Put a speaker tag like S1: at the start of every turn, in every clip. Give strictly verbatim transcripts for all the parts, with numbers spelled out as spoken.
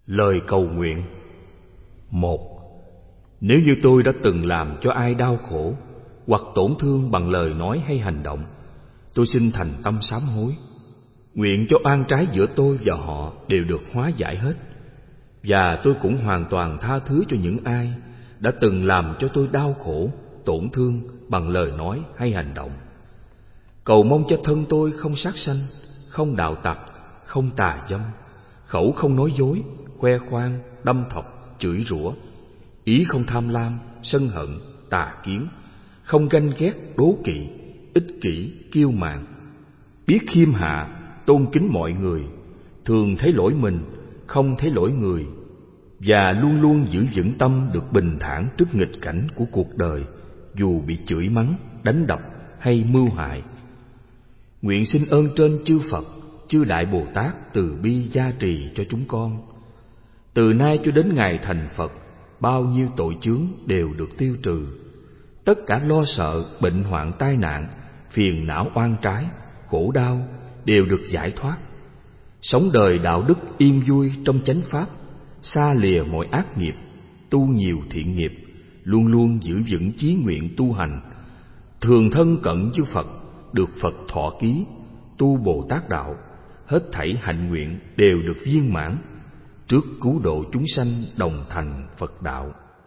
S1: Lời cầu nguyện. Một. Nếu như tôi đã từng làm cho ai đau khổ hoặc tổn thương bằng lời nói hay hành động, tôi xin thành tâm sám hối. Nguyện cho oan trái giữa tôi và họ đều được hóa giải hết. Và tôi cũng hoàn toàn tha thứ cho những ai đã từng làm cho tôi đau khổ, tổn thương bằng lời nói hay hành động. Cầu mong cho thân tôi không sát sanh, không đạo tặc, không tà dâm, khẩu không nói dối, khoe khoang, đâm thọc, chửi rủa, ý không tham lam, sân hận, tà kiến, không ganh ghét, đố kỵ, ích kỷ, kiêu mạn, biết khiêm hạ, tôn kính mọi người, thường thấy lỗi mình, không thấy lỗi người, và luôn luôn giữ vững tâm được bình thản trước nghịch cảnh của cuộc đời, dù bị chửi mắng, đánh đập hay mưu hại. Nguyện xin ơn trên chư Phật, chư Đại Bồ Tát từ bi gia trì cho chúng con. Từ nay cho đến ngày thành Phật, bao nhiêu tội chướng đều được tiêu trừ. Tất cả lo sợ, bệnh hoạn, tai nạn, phiền não oan trái, khổ đau đều được giải thoát. Sống đời đạo đức yên vui trong chánh pháp, xa lìa mọi ác nghiệp, tu nhiều thiện nghiệp, luôn luôn giữ vững chí nguyện tu hành, thường thân cận với Phật, được Phật thọ ký, tu Bồ Tát đạo, hết thảy hạnh nguyện đều được viên mãn, trước cứu độ chúng sanh đồng thành Phật đạo.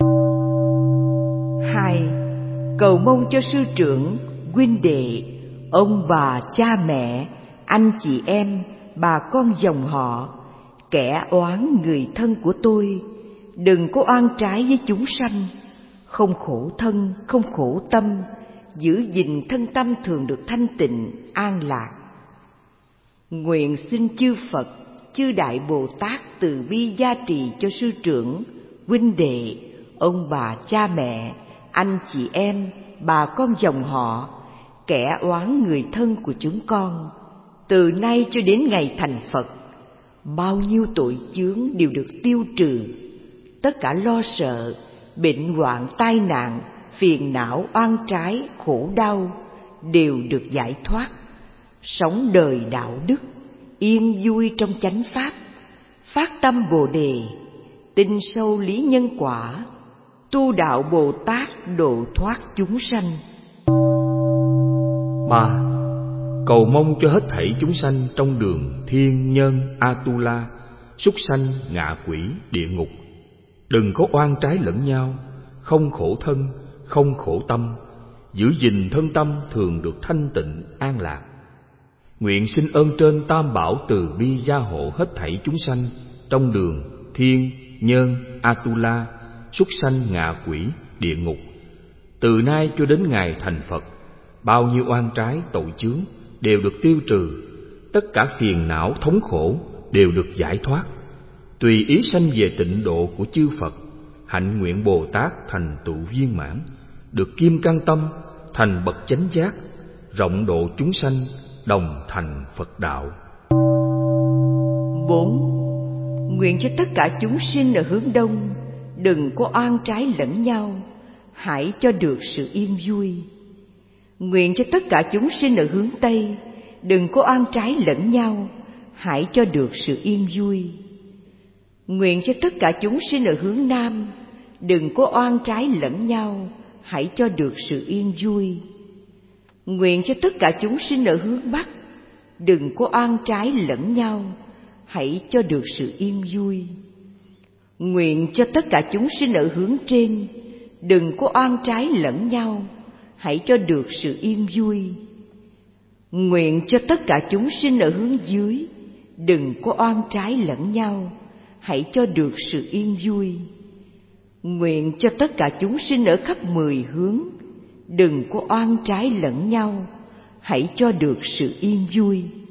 S2: Hai. Cầu mong cho sư trưởng, huynh đệ, ông bà, cha mẹ, anh chị em, bà con dòng họ, kẻ oán người thân của tôi đừng có oan trái với chúng sanh, không khổ thân, không khổ tâm, giữ gìn thân tâm thường được thanh tịnh, an lạc. Nguyện xin chư Phật, chư Đại Bồ Tát từ bi gia trì cho sư trưởng, huynh đệ, ông bà, cha mẹ, anh chị em, bà con dòng họ, kẻ oán người thân của chúng con, từ nay cho đến ngày thành Phật, bao nhiêu tội chướng đều được tiêu trừ. Tất cả lo sợ, bệnh hoạn, tai nạn, phiền não, oan trái, khổ đau đều được giải thoát. Sống đời đạo đức, yên vui trong chánh pháp, phát tâm Bồ đề, tin sâu lý nhân quả, tu đạo Bồ Tát độ thoát chúng sanh.
S1: Ba. Cầu mong cho hết thảy chúng sanh trong đường thiên nhân Atula, súc sanh, ngạ quỷ, địa ngục đừng có oan trái lẫn nhau, không khổ thân, không khổ tâm, giữ gìn thân tâm thường được thanh tịnh, an lạc. Nguyện xin ơn trên Tam Bảo từ bi gia hộ hết thảy chúng sanh trong đường thiên nhân Atula, súc sanh, ngạ quỷ, địa ngục. Từ nay cho đến ngày thành Phật, bao nhiêu oan trái tội chướng đều được tiêu trừ, tất cả phiền não thống khổ đều được giải thoát. Tùy ý sanh về tịnh độ của chư Phật, hạnh nguyện Bồ Tát thành tựu viên mãn, được kim cang tâm thành bậc chánh giác, rộng độ chúng sanh đồng thành Phật đạo.
S2: Bốn. Nguyện cho tất cả chúng sinh ở hướng đông đừng có oan trái lẫn nhau, hãy cho được sự yên vui. Nguyện cho tất cả chúng sinh ở hướng tây đừng có oan trái lẫn nhau, hãy cho được sự yên vui. Nguyện cho tất cả chúng sinh ở hướng nam đừng có oan trái lẫn nhau, hãy cho được sự yên vui. Nguyện cho tất cả chúng sinh ở hướng bắc đừng có oan trái lẫn nhau, hãy cho được sự yên vui. Nguyện cho tất cả chúng sinh ở hướng trên đừng có oan trái lẫn nhau, hãy cho được sự yên vui. Nguyện cho tất cả chúng sinh ở hướng dưới đừng có oan trái lẫn nhau, hãy cho được sự yên vui. Nguyện cho tất cả chúng sinh ở khắp mười hướng đừng có oan trái lẫn nhau, hãy cho được sự yên vui.